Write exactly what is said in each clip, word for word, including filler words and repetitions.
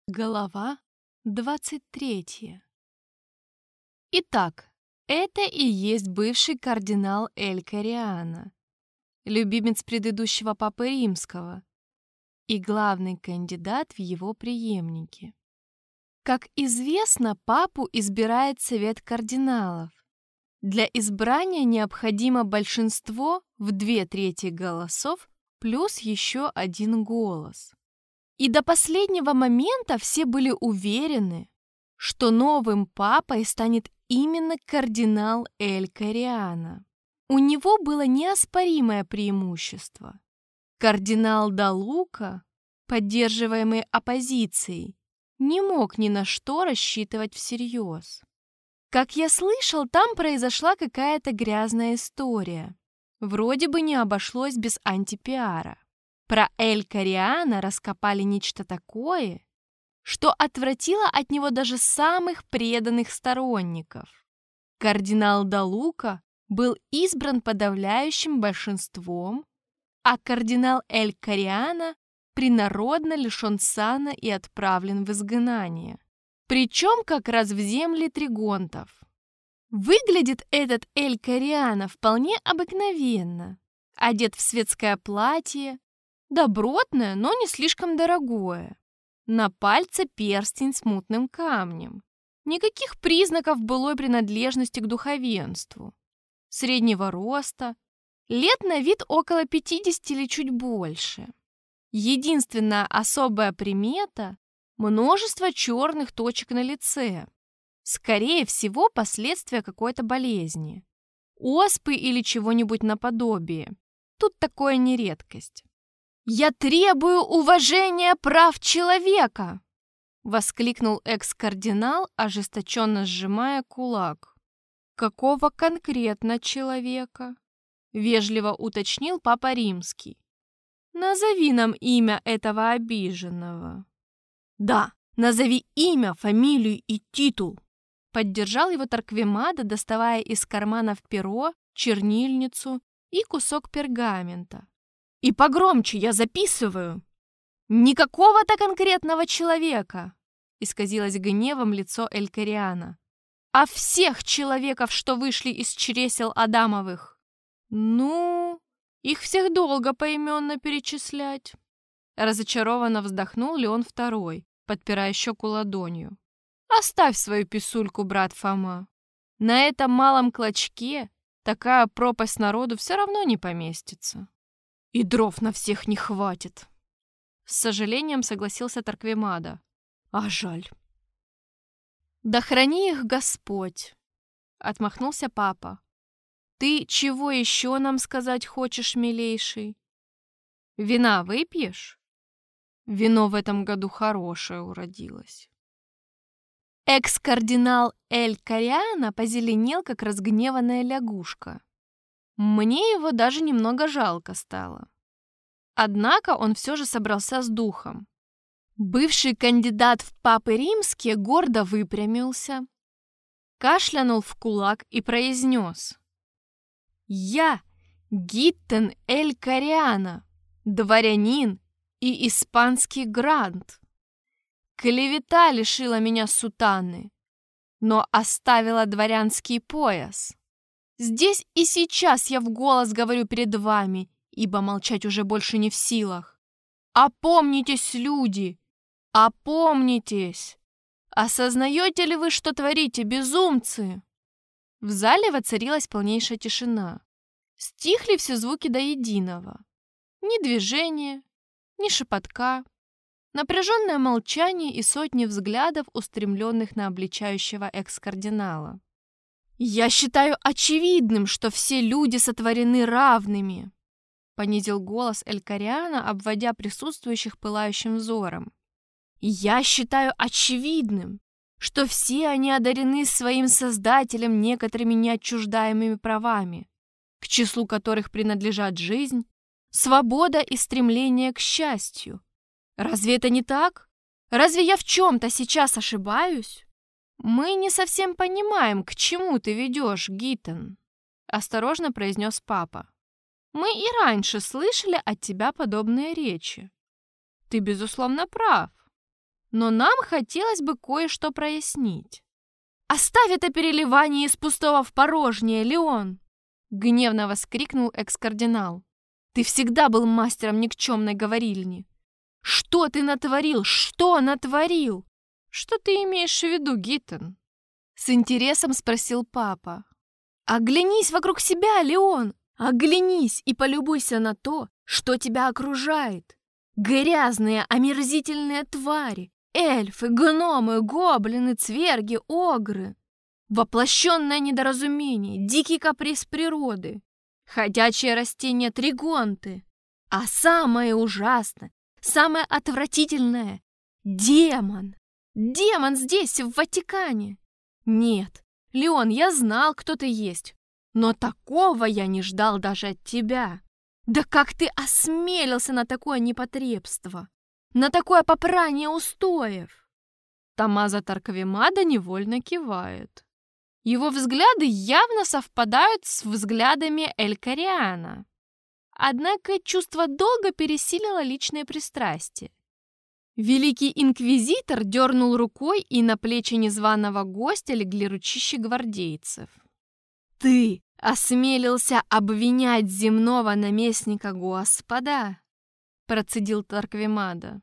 Глава двадцать третья. Итак, это и есть бывший кардинал Эль Кориана, любимец предыдущего папы римского и главный кандидат в его преемники. Как известно, папу избирает совет кардиналов. Для избрания необходимо большинство в две трети голосов плюс еще один голос. И до последнего момента все были уверены, что новым папой станет именно кардинал Эль Кориана. У него было неоспоримое преимущество. Кардинал Де Лука, поддерживаемый оппозицией, не мог ни на что рассчитывать всерьез. Как я слышал, там произошла какая-то грязная история. Вроде бы не обошлось без антипиара. Про Эль Кориана раскопали нечто такое, что отвратило от него даже самых преданных сторонников. Кардинал Де Лука был избран подавляющим большинством, а кардинал Эль Кориана принародно лишен сана и отправлен в изгнание. Причем как раз в земли тригонтов. Выглядит этот Эль Кориана вполне обыкновенно, одет в светское платье, добротное, но не слишком дорогое. На пальце перстень с мутным камнем. Никаких признаков былой принадлежности к духовенству. Среднего роста, лет на вид около пятидесяти или чуть больше. Единственная особая примета – множество черных точек на лице. Скорее всего, последствия какой-то болезни. Оспы или чего-нибудь наподобие. Тут такое не редкость. «Я требую уважения прав человека!» — воскликнул экс-кардинал, ожесточенно сжимая кулак. «Какого конкретно человека?» — вежливо уточнил Папа Римский. «Назови нам имя этого обиженного». «Да, назови имя, фамилию и титул!» — поддержал его Торквемада, доставая из карманов перо, чернильницу и кусок пергамента. «И погромче, я записываю!» «Никакого-то конкретного человека!» — исказилось гневом лицо Эль Кориана. «А всех человеков, что вышли из чресел Адамовых!» «Ну, их всех долго поименно перечислять!» Разочарованно вздохнул Леон Второй, подпирая щеку ладонью. «Оставь свою писульку, брат Фома. На этом малом клочке такая пропасть народу все равно не поместится». «И дров на всех не хватит!» С сожалением согласился Торквемада. «А жаль!» «Да храни их Господь!» Отмахнулся папа. «Ты чего еще нам сказать хочешь, милейший? Вина выпьешь? Вино в этом году хорошее уродилось». Экс-кардинал Эль Кориана позеленел, как разгневанная лягушка. Мне его даже немного жалко стало. Однако он все же собрался с духом. Бывший кандидат в папы римские гордо выпрямился, кашлянул в кулак и произнес: «Я Гиттен Эль Кориана, дворянин и испанский грант. Клевета лишила меня сутаны, но оставила дворянский пояс. Здесь и сейчас я в голос говорю перед вами, ибо молчать уже больше не в силах. Опомнитесь, люди! Опомнитесь! Осознаете ли вы, что творите, безумцы?» В зале воцарилась полнейшая тишина. Стихли все звуки до единого. Ни движения, ни шепотка. Напряженное молчание и сотни взглядов, устремленных на обличающего экс-кардинала. «Я считаю очевидным, что все люди сотворены равными», — понизил голос Эль Кориана, обводя присутствующих пылающим взором. «Я считаю очевидным, что все они одарены своим Создателем некоторыми неотчуждаемыми правами, к числу которых принадлежат жизнь, свобода и стремление к счастью. Разве это не так? Разве я в чем-то сейчас ошибаюсь?» «Мы не совсем понимаем, к чему ты ведешь, Гиттен», — осторожно произнес папа. «Мы и раньше слышали от тебя подобные речи. Ты, безусловно, прав. но нам хотелось бы кое-что прояснить. «Оставь это переливание из пустого в порожнее, Леон!» — гневно воскликнул экс-кардинал. «Ты всегда был мастером никчемной говорильни. Что ты натворил? Что натворил?» «Что ты имеешь в виду, Гиттон?» — с интересом спросил папа. «Оглянись вокруг себя, Леон! Оглянись и полюбуйся на то, что тебя окружает. Грязные, омерзительные твари, эльфы, гномы, гоблины, цверги, огры. Воплощенное недоразумение, дикий каприз природы, ходячие растения тригонты. А самое ужасное, самое отвратительное — демон. Демон здесь, в Ватикане. Нет, Леон, я знал, кто ты есть, но такого я не ждал даже от тебя. Да как ты осмелился на такое непотребство, на такое попрание устоев?» Томмазо Торквемада невольно кивает. Его взгляды явно совпадают с взглядами Эль Кориана. Однако чувство долга пересилило личное пристрастие. Великий инквизитор дернул рукой, и на плечи незваного гостя легли ручищи гвардейцев. «Ты осмелился обвинять земного наместника Господа?» — процедил Торквемада.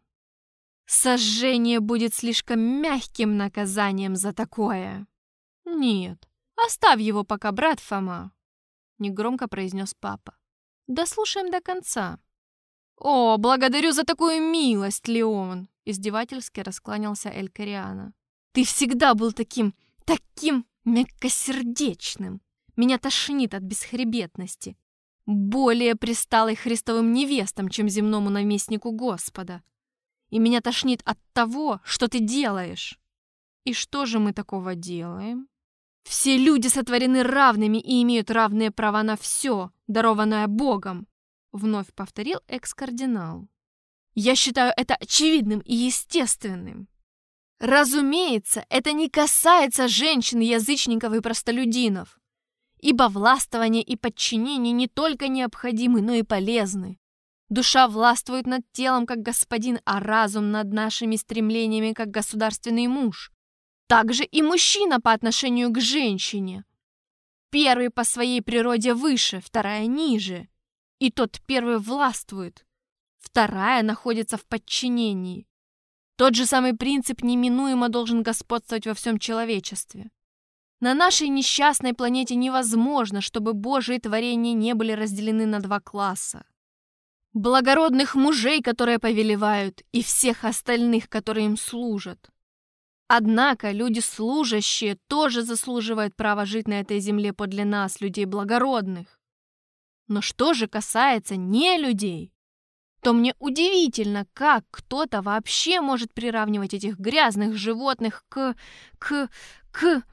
«Сожжение будет слишком мягким наказанием за такое». «Нет, оставь его пока, брат Фома», — негромко произнес папа. «Дослушаем до конца». «О, благодарю за такую милость, Леон!» — издевательски раскланялся Эль Кориана. «Ты всегда был таким, таким мягкосердечным. Меня тошнит от бесхребетности. Более присталой Христовым невестам, чем земному наместнику Господа. И меня тошнит от того, что ты делаешь». «И что же мы такого делаем?» «Все люди сотворены равными и имеют равные права на все, дарованное Богом», — вновь повторил экс-кардинал. «Я считаю это очевидным и естественным. Разумеется, это не касается женщин, язычников и простолюдинов, ибо властвование и подчинение не только необходимы, но и полезны. Душа властвует над телом, как господин, а разум над нашими стремлениями, как государственный муж. Также и мужчина по отношению к женщине. Первый по своей природе выше, вторая ниже. И тот первый властвует, вторая находится в подчинении. Тот же самый принцип неминуемо должен господствовать во всем человечестве. На нашей несчастной планете невозможно, чтобы Божьи творения не были разделены на два класса. Благородных мужей, которые повелевают, и всех остальных, которые им служат. Однако люди служащие тоже заслуживают права жить на этой земле подле нас, людей благородных. Но что же касается нелюдей, то мне удивительно, как кто-то вообще может приравнивать этих грязных животных к... к... к...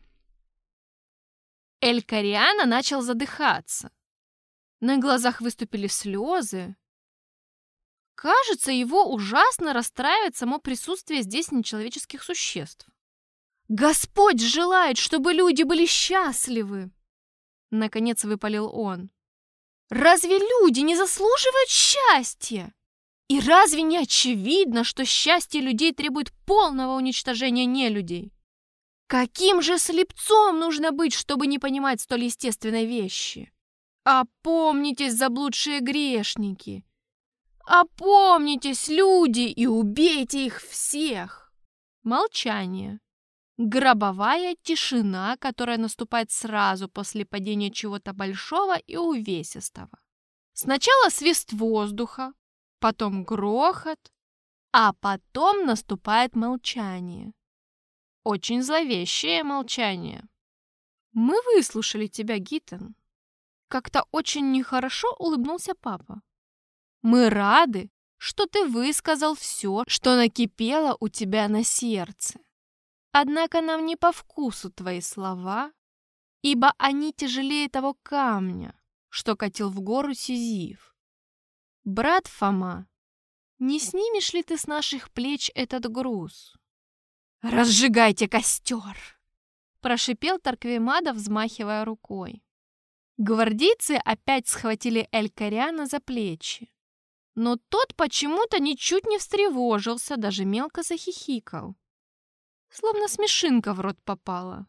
Эль Кориана начал задыхаться. На глазах выступили слезы. Кажется, его ужасно расстраивает само присутствие здесь нечеловеческих существ. «Господь желает, чтобы люди были счастливы!» Наконец выпалил он. «Разве люди не заслуживают счастья? И разве не очевидно, что счастье людей требует полного уничтожения нелюдей? Каким же слепцом нужно быть, чтобы не понимать столь естественной вещи? Опомнитесь, заблудшие грешники! Опомнитесь, люди, и убейте их всех!» Молчание. Гробовая тишина, которая наступает сразу после падения чего-то большого и увесистого. Сначала свист воздуха, потом грохот, а потом наступает молчание. Очень зловещее молчание. «Мы выслушали тебя, Гиттон». Как-то очень нехорошо улыбнулся папа. «Мы рады, что ты высказал все, что накипело у тебя на сердце. Однако нам не по вкусу твои слова, ибо они тяжелее того камня, что катил в гору Сизиф. Брат Фома, не снимешь ли ты с наших плеч этот груз?» «Разжигайте костер!» — прошипел Торквемада, взмахивая рукой. Гвардейцы опять схватили Эль Кориана за плечи. Но тот почему-то ничуть не встревожился, даже мелко захихикал. Словно смешинка в рот попала.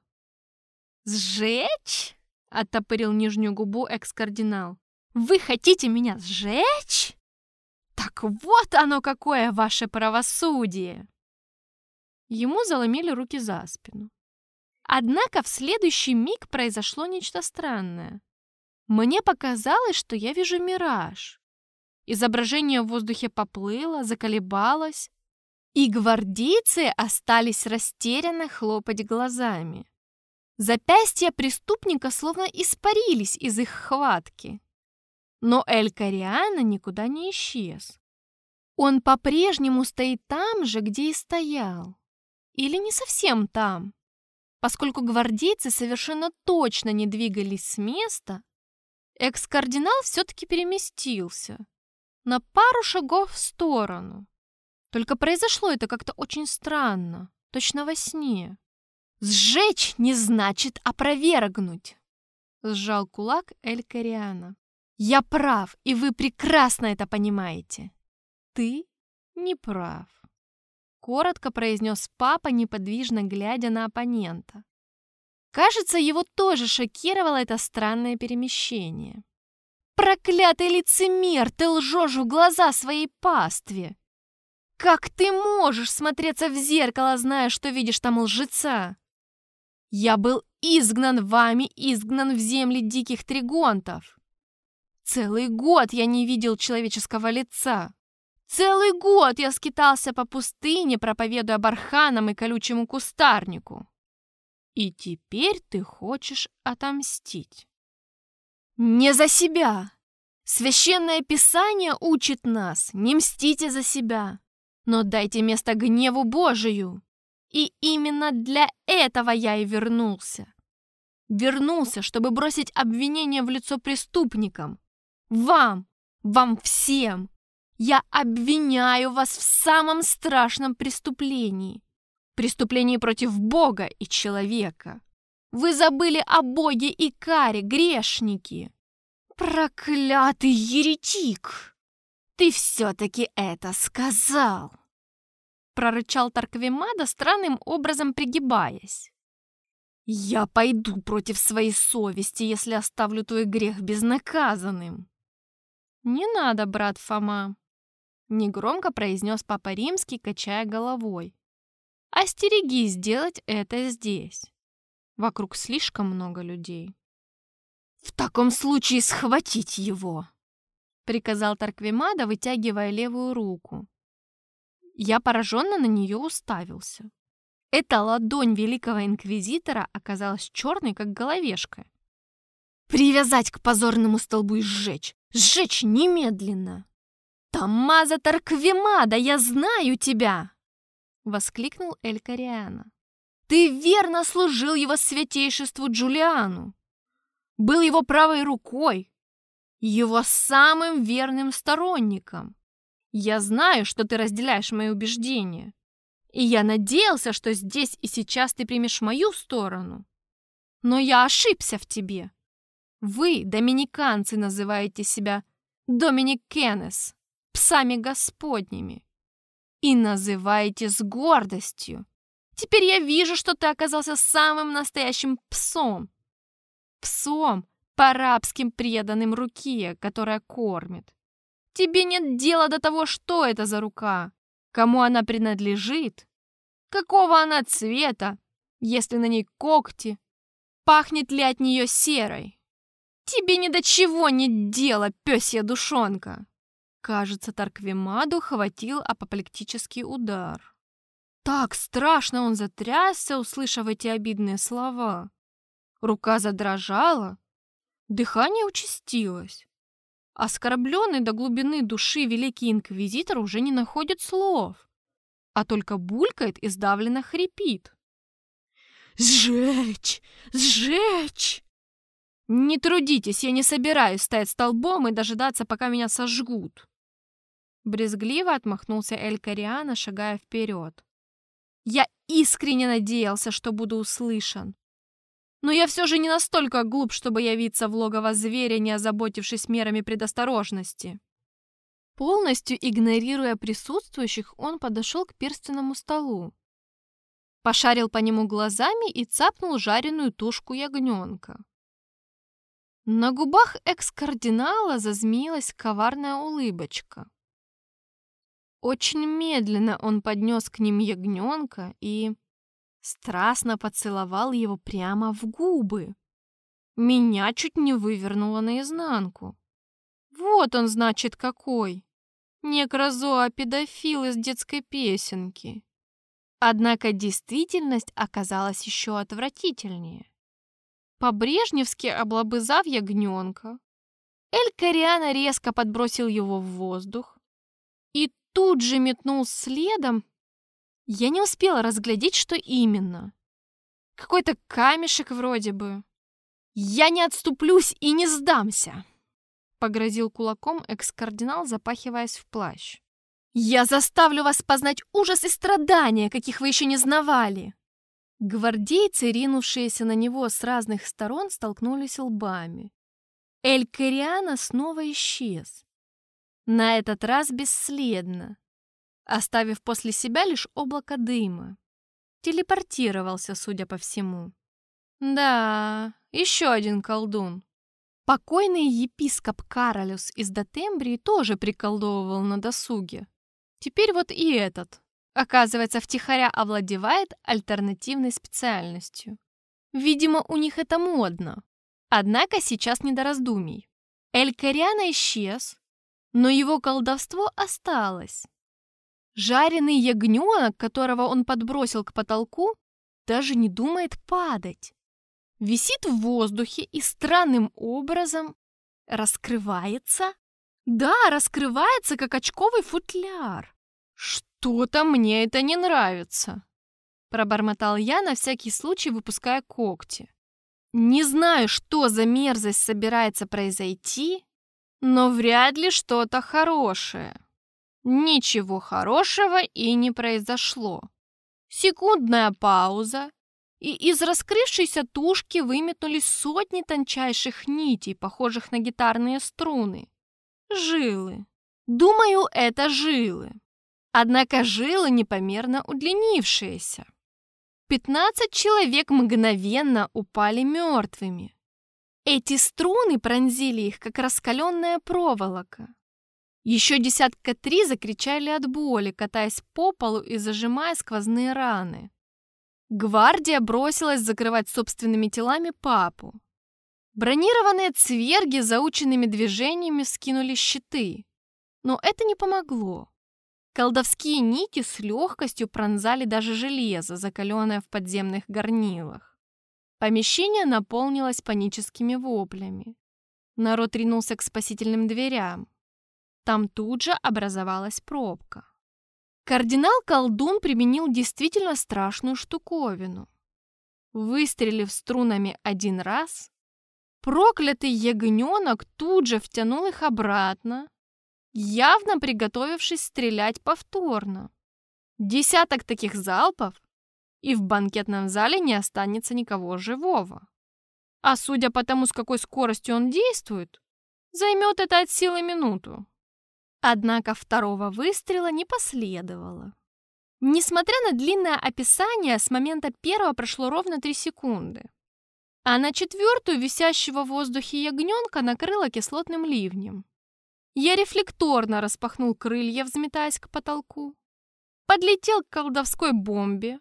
«Сжечь?» — оттопырил нижнюю губу экс-кардинал. «Вы хотите меня сжечь? Так вот оно какое ваше правосудие!» Ему заломили руки за спину. Однако в следующий миг произошло нечто странное. Мне показалось, что я вижу мираж. Изображение в воздухе поплыло, заколебалось, и гвардейцы остались растерянно хлопать глазами. Запястья преступника словно испарились из их хватки. Но Эль Кориана никуда не исчез. Он по-прежнему стоит там же, где и стоял. Или не совсем там. Поскольку гвардейцы совершенно точно не двигались с места, экс-кардинал все-таки переместился на пару шагов в сторону. Только произошло это как-то очень странно, точно во сне. «Сжечь не значит опровергнуть», — сжал кулак Эль Кориана. «Я прав, и вы прекрасно это понимаете». «Ты не прав», — коротко произнес папа, неподвижно глядя на оппонента. Кажется, его тоже шокировало это странное перемещение. «Проклятый лицемер, ты лжешь в глаза своей пастве! Как ты можешь смотреться в зеркало, зная, что видишь там лжеца? Я был изгнан вами, изгнан в земли диких тригонтов. Целый год я не видел человеческого лица. Целый год я скитался по пустыне, проповедуя барханам и колючему кустарнику. И теперь ты хочешь отомстить. Не за себя. Священное Писание учит нас: не мстите за себя, но дайте место гневу Божию. И именно для этого я и вернулся. Вернулся, чтобы бросить обвинение в лицо преступникам. Вам, вам всем. Я обвиняю вас в самом страшном преступлении. Преступлении против Бога и человека. Вы забыли о Боге и каре, грешники. Проклятый еретик! Ты все-таки это сказал!» Прорычал Тарквемада, странным образом пригибаясь. «Я пойду против своей совести, если оставлю твой грех безнаказанным». «Не надо, брат Фома», — негромко произнес Папа Римский, качая головой. «Остерегись сделать это здесь. Вокруг слишком много людей». «В таком случае схватить его», — приказал Тарквемада, вытягивая левую руку. Я пораженно на нее уставился. Эта ладонь великого инквизитора оказалась черной, как головешка. «Привязать к позорному столбу и сжечь! Сжечь немедленно!» «Томмазо Тарквемада, я знаю тебя!» — воскликнул Эль Кориана. «Ты верно служил его святейшеству Джулиану, был его правой рукой, его самым верным сторонником. Я знаю, что ты разделяешь мои убеждения, и я надеялся, что здесь и сейчас ты примешь мою сторону. Но я ошибся в тебе. Вы, доминиканцы, называете себя доминикенес, псами господними, и называете с гордостью. Теперь я вижу, что ты оказался самым настоящим псом. Псом, по-рабским преданным руке, которая кормит. Тебе нет дела до того, что это за рука, кому она принадлежит, какого она цвета, если на ней когти, пахнет ли от нее серой. Тебе ни до чего нет дела, пёсья душонка. Кажется, Тарквемаду хватил апоплектический удар. Так страшно он затрясся, услышав эти обидные слова. Рука задрожала, дыхание участилось. Оскорбленный до глубины души великий инквизитор уже не находит слов, а только булькает и сдавленно хрипит. «Сжечь! Сжечь!» «Не трудитесь, я не собираюсь стоять столбом и дожидаться, пока меня сожгут!» Брезгливо отмахнулся Эль Кориана, шагая вперед. «Я искренне надеялся, что буду услышан. Но я все же не настолько глуп, чтобы явиться в логово зверя, не озаботившись мерами предосторожности». Полностью игнорируя присутствующих, он подошел к перстенному столу, пошарил по нему глазами и цапнул жареную тушку ягненка. На губах экс-кардинала зазмеилась коварная улыбочка. Очень медленно он поднес к ним ягненка и страстно поцеловал его прямо в губы. Меня чуть не вывернуло наизнанку. Вот он, значит, какой. Некрозоопедофил из детской песенки. Однако действительность оказалась еще отвратительнее. По-брежневски облобызав ягненка, Эль Кориано резко подбросил его в воздух и тут же метнул следом. Я не успела разглядеть, что именно. Какой-то камешек вроде бы. «Я не отступлюсь и не сдамся!» — погрозил кулаком экс-кардинал, запахиваясь в плащ. «Я заставлю вас познать ужас и страдания, каких вы еще не знавали!» Гвардейцы, ринувшиеся на него с разных сторон, столкнулись лбами. Эль Кориано снова исчез. На этот раз бесследно, оставив после себя лишь облако дыма. Телепортировался, судя по всему. Да, еще один колдун. Покойный епископ Каролюс из Дотембрии тоже приколдовывал на досуге. Теперь вот и этот, оказывается, втихаря овладевает альтернативной специальностью. Видимо, у них это модно. Однако сейчас не до раздумий. Эль Кориано исчез, но его колдовство осталось. Жареный ягненок, которого он подбросил к потолку, даже не думает падать. Висит в воздухе и странным образом раскрывается. Да, раскрывается, как очковый футляр. Что-то мне это не нравится, пробормотал я, на всякий случай выпуская когти. Не знаю, что за мерзость собирается произойти, но вряд ли что-то хорошее. Ничего хорошего и не произошло. Секундная пауза, и из раскрывшейся тушки выметнулись сотни тончайших нитей, похожих на гитарные струны. Жилы. Думаю, это жилы. Однако жилы непомерно удлинившиеся. Пятнадцать человек мгновенно упали мертвыми. Эти струны пронзили их, как раскаленная проволока. Еще десятка три закричали от боли, катаясь по полу и зажимая сквозные раны. Гвардия бросилась закрывать собственными телами папу. Бронированные цверги заученными движениями скинули щиты. Но это не помогло. Колдовские нити с легкостью пронзали даже железо, закаленное в подземных горнилах. Помещение наполнилось паническими воплями. Народ ринулся к спасительным дверям. Там тут же образовалась пробка. Кардинал-колдун применил действительно страшную штуковину. Выстрелив струнами один раз, проклятый ягненок тут же втянул их обратно, явно приготовившись стрелять повторно. Десяток таких залпов, и в банкетном зале не останется никого живого. А судя по тому, с какой скоростью он действует, займет это от силы минуту. Однако второго выстрела не последовало. Несмотря на длинное описание, с момента первого прошло ровно три секунды. А на четвертую висящего в воздухе ягненка накрыло кислотным ливнем. Я рефлекторно распахнул крылья, взметаясь к потолку, подлетел к колдовской бомбе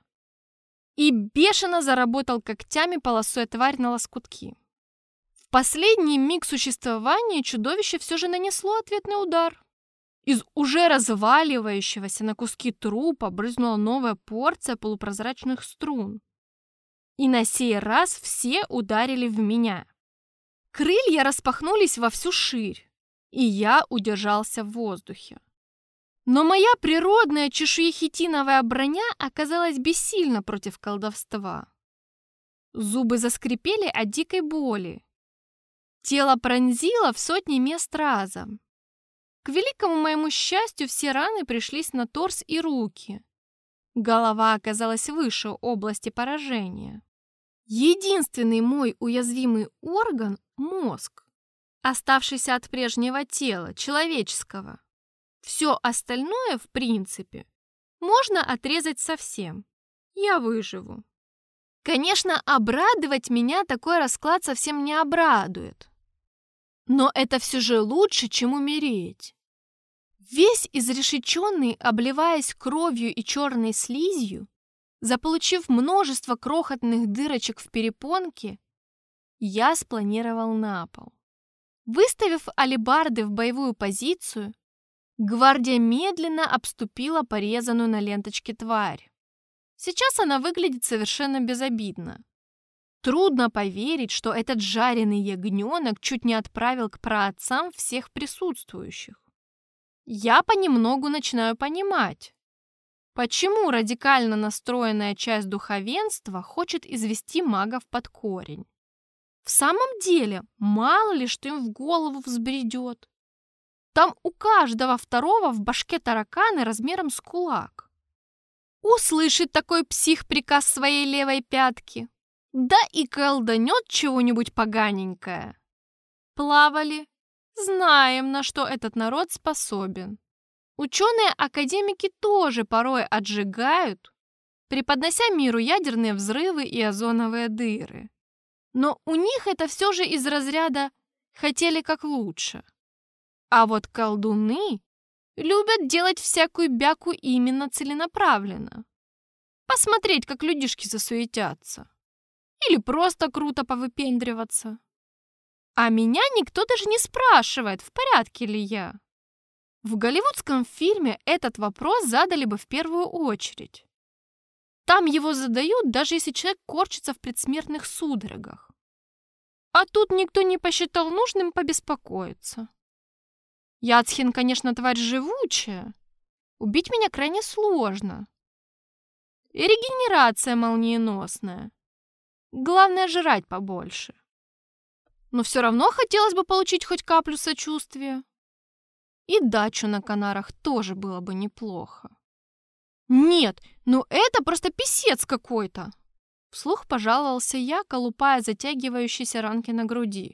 и бешено заработал когтями, полосуя тварь на лоскутки. В последний миг существования чудовище все же нанесло ответный удар. Из уже разваливающегося на куски трупа брызнула новая порция полупрозрачных струн. И на сей раз все ударили в меня. Крылья распахнулись во всю ширь, и я удержался в воздухе. Но моя природная чешуехитиновая броня оказалась бессильна против колдовства. Зубы заскрипели от дикой боли. Тело пронзило в сотни мест разом. К великому моему счастью, все раны пришлись на торс и руки. Голова оказалась выше области поражения. Единственный мой уязвимый орган — мозг, оставшийся от прежнего тела, человеческого, Все остальное, в принципе, можно отрезать совсем. Я выживу. Конечно, обрадовать меня такой расклад совсем не обрадует. Но это все же лучше, чем умереть. Весь изрешеченный, обливаясь кровью и черной слизью, заполучив множество крохотных дырочек в перепонке, я спланировал на пол. Выставив алебарды в боевую позицию, гвардия медленно обступила порезанную на ленточке тварь. Сейчас она выглядит совершенно безобидно. Трудно поверить, что этот жареный ягненок чуть не отправил к праотцам всех присутствующих. Я понемногу начинаю понимать, почему радикально настроенная часть духовенства хочет извести магов под корень. В самом деле, мало ли что им в голову взбредет. Там у каждого второго в башке тараканы размером с кулак. Услышит такой псих приказ своей левой пятки, да и колданет чего-нибудь поганенькое. Плавали, знаем, на что этот народ способен. Ученые-академики тоже порой отжигают, преподнося миру ядерные взрывы и озоновые дыры. Но у них это все же из разряда «хотели как лучше». А вот колдуны любят делать всякую бяку именно целенаправленно. Посмотреть, как людишки засуетятся. Или просто круто повыпендриваться. А меня никто даже не спрашивает, в порядке ли я. В голливудском фильме этот вопрос задали бы в первую очередь. Там его задают, даже если человек корчится в предсмертных судорогах. А тут никто не посчитал нужным побеспокоиться. Яцхин, конечно, тварь живучая. Убить меня крайне сложно. И регенерация молниеносная. Главное, жрать побольше. Но все равно хотелось бы получить хоть каплю сочувствия. И дачу на Канарах тоже было бы неплохо. Нет, ну это просто писец какой-то. Вслух пожаловался я, колупая затягивающиеся ранки на груди.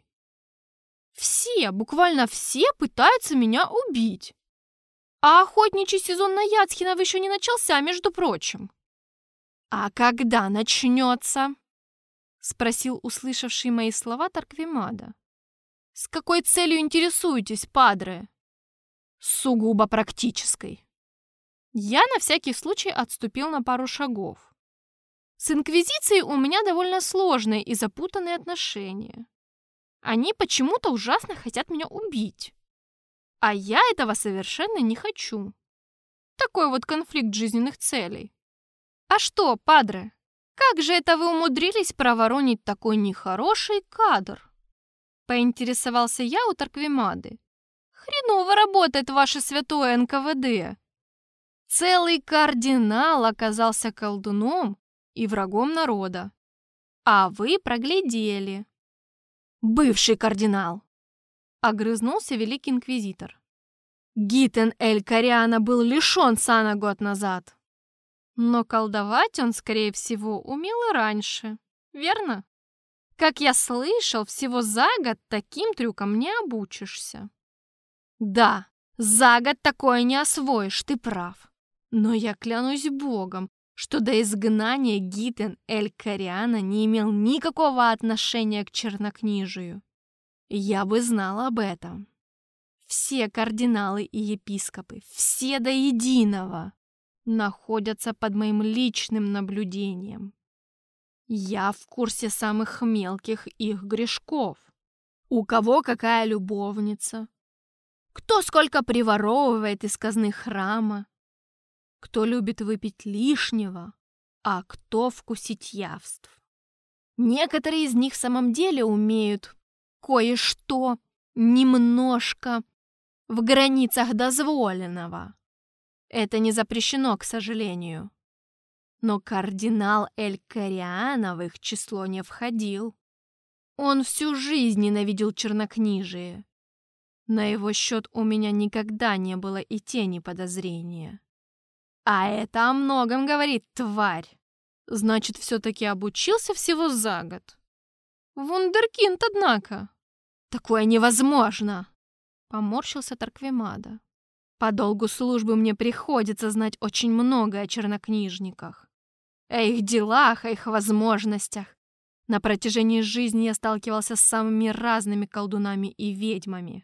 Все, буквально все пытаются меня убить. А охотничий сезон на Яцхинов еще не начался, между прочим. А когда начнется? Спросил услышавший мои слова Тарквимада. С какой целью интересуетесь, падре? Сугубо практической. Я на всякий случай отступил на пару шагов. С Инквизицией у меня довольно сложные и запутанные отношения. Они почему-то ужасно хотят меня убить. А я этого совершенно не хочу. Такой вот конфликт жизненных целей. А что, падре, как же это вы умудрились проворонить такой нехороший кадр? Поинтересовался я у Тарквимады. Хреново работает ваше святое эн ка вэ дэ. Целый кардинал оказался колдуном и врагом народа. А вы проглядели. Бывший кардинал, огрызнулся великий инквизитор. Гитен Эль Кориана был лишен сана год назад. Но колдовать он, скорее всего, умел и раньше, верно? Как я слышал, всего за год таким трюкам не обучишься. Да, за год такое не освоишь, ты прав. Но я клянусь Богом, что до изгнания Гитен Эль Кориана не имел никакого отношения к чернокнижию. Я бы знал об этом. Все кардиналы и епископы, все до единого, находятся под моим личным наблюдением. Я в курсе самых мелких их грешков. У кого какая любовница, кто сколько приворовывает из казны храма, кто любит выпить лишнего, а кто вкусить явств. Некоторые из них в самом деле умеют кое-что немножко в границах дозволенного. Это не запрещено, к сожалению. Но кардинал Эль Кориана в их число не входил. Он всю жизнь ненавидел чернокнижие. На его счет у меня никогда не было и тени подозрения. А это о многом говорит, тварь. Значит, все-таки обучился всего за год. Вундеркинд, однако. Такое невозможно. Поморщился Тарквимада. По долгу службы мне приходится знать очень много о чернокнижниках, о их делах, о их возможностях. На протяжении жизни я сталкивался с самыми разными колдунами и ведьмами.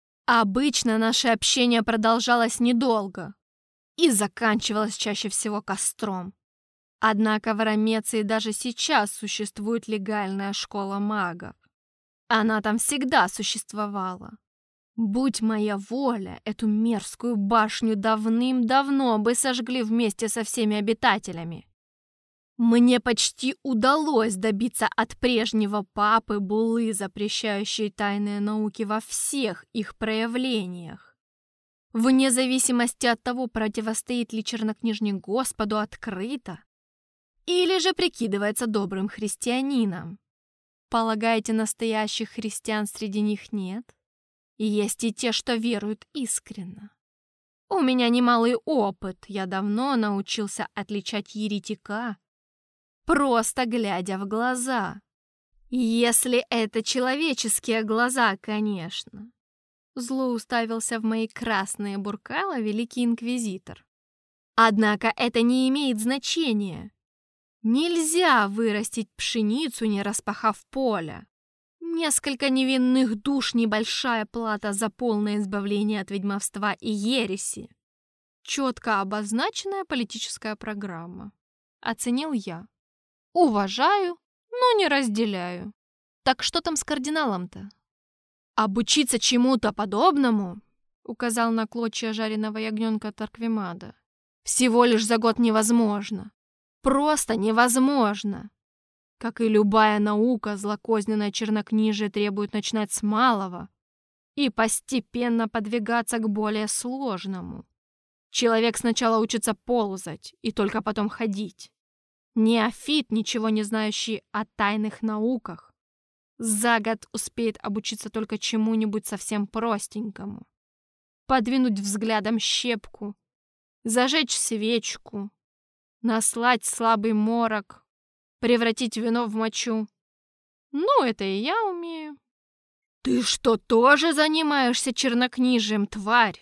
Обычно наше общение продолжалось недолго и заканчивалось чаще всего костром. Однако в Рамеции даже сейчас существует легальная школа магов. Она там всегда существовала. Будь моя воля, эту мерзкую башню давным-давно бы сожгли вместе со всеми обитателями. Мне почти удалось добиться от прежнего папы буллы, запрещающей тайные науки во всех их проявлениях. Вне зависимости от того, противостоит ли чернокнижник Господу открыто, или же прикидывается добрым христианином. Полагаете, настоящих христиан среди них нет? Есть и те, что веруют искренно. У меня немалый опыт, я давно научился отличать еретика, просто глядя в глаза. Если это человеческие глаза, конечно. Зло уставился в мои красные буркала великий инквизитор. Однако это не имеет значения. Нельзя вырастить пшеницу, не распахав поле. Несколько невинных душ — небольшая плата за полное избавление от ведьмовства и ереси. Четко обозначенная политическая программа. Оценил я. Уважаю, но не разделяю. Так что там с кардиналом-то? Обучиться чему-то подобному, указал на клочья жареного ягненка Тарквимада, всего лишь за год невозможно. Просто невозможно. Как и любая наука, злокозненное чернокнижие требует начинать с малого и постепенно подвигаться к более сложному. Человек сначала учится ползать и только потом ходить. Неофит, ничего не знающий о тайных науках, за год успеет обучиться только чему-нибудь совсем простенькому. Подвинуть взглядом щепку, зажечь свечку, наслать слабый морок, превратить вино в мочу. Ну, это и я умею. Ты что, тоже занимаешься чернокнижием, тварь?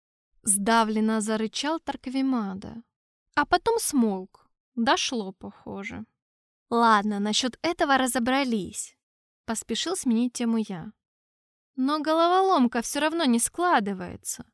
Сдавленно зарычал Тарквимада, а потом смолк. Дошло, похоже. Ладно, насчет этого разобрались. Поспешил сменить тему я. Но головоломка все равно не складывается.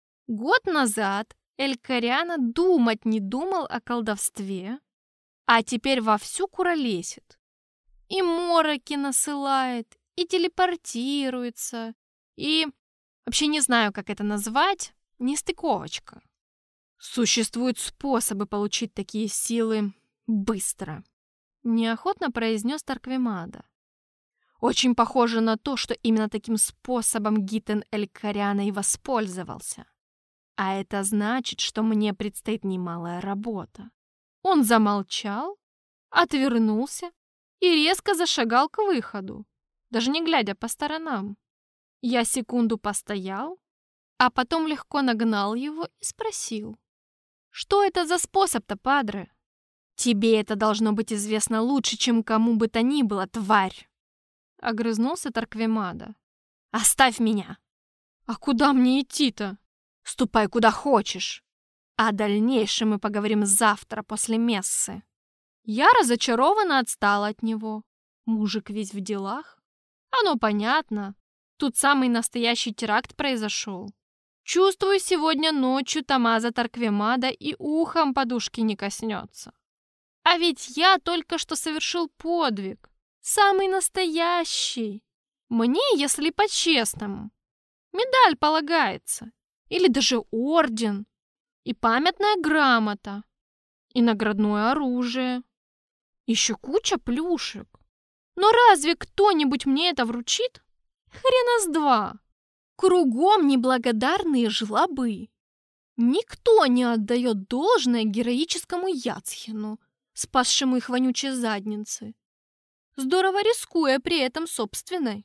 Год назад Эль-Кориана думать не думал о колдовстве, а теперь вовсю куролесит. И мороки насылает, и телепортируется, и... Вообще не знаю, как это назвать, нестыковочка. Существуют способы получить такие силы быстро. Неохотно произнес Тарквимада. Очень похоже на то, что именно таким способом Гитен Эль-Кориана и воспользовался. А это значит, что мне предстоит немалая работа. Он замолчал, отвернулся и резко зашагал к выходу, даже не глядя по сторонам. Я секунду постоял, а потом легко нагнал его и спросил. «Что это за способ-то, падре? Тебе это должно быть известно лучше, чем кому бы то ни было, тварь!» Огрызнулся Тарквимада. «Оставь меня!» «А куда мне идти-то?» «Ступай куда хочешь. О дальнейшем мы поговорим завтра после мессы». Я разочарованно отстала от него. Мужик весь в делах. Оно понятно. Тут самый настоящий теракт произошел. Чувствую, сегодня ночью Томмазо Тарквимада и ухом подушки не коснется. А ведь я только что совершил подвиг. Самый настоящий. Мне, если по-честному, медаль полагается. Или даже орден. И памятная грамота. И наградное оружие. Еще куча плюшек. Но разве кто-нибудь мне это вручит? Хрена с два. Кругом неблагодарные жлобы. Никто не отдает должное героическому Яцхину, спасшему их вонючие задницы, здорово рискуя при этом собственной.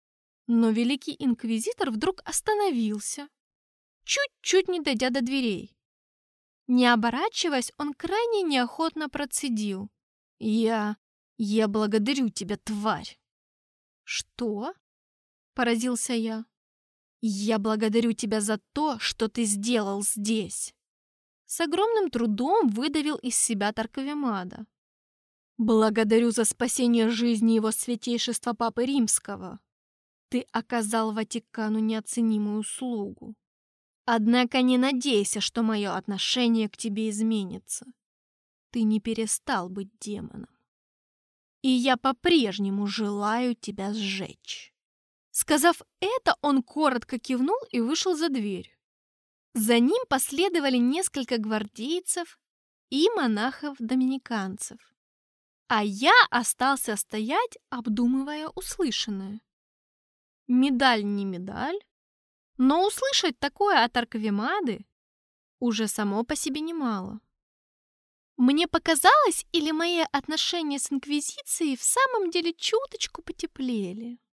Но великий инквизитор вдруг остановился, чуть-чуть не дойдя до дверей. Не оборачиваясь, он крайне неохотно процедил. «Я... я благодарю тебя, тварь!» «Что?» — поразился я. Я благодарю тебя за то, что ты сделал здесь. С огромным трудом выдавил из себя Тарквемада. Благодарю за спасение жизни его святейшества Папы Римского. Ты оказал Ватикану неоценимую услугу. Однако не надейся, что мое отношение к тебе изменится. Ты не перестал быть демоном. И я по-прежнему желаю тебя сжечь. Сказав это, он коротко кивнул и вышел за дверь. За ним последовали несколько гвардейцев и монахов-доминиканцев. А я остался стоять, обдумывая услышанное. Медаль не медаль, но услышать такое от Тарквемады уже само по себе немало. Мне показалось, или мои отношения с Инквизицией в самом деле чуточку потеплели?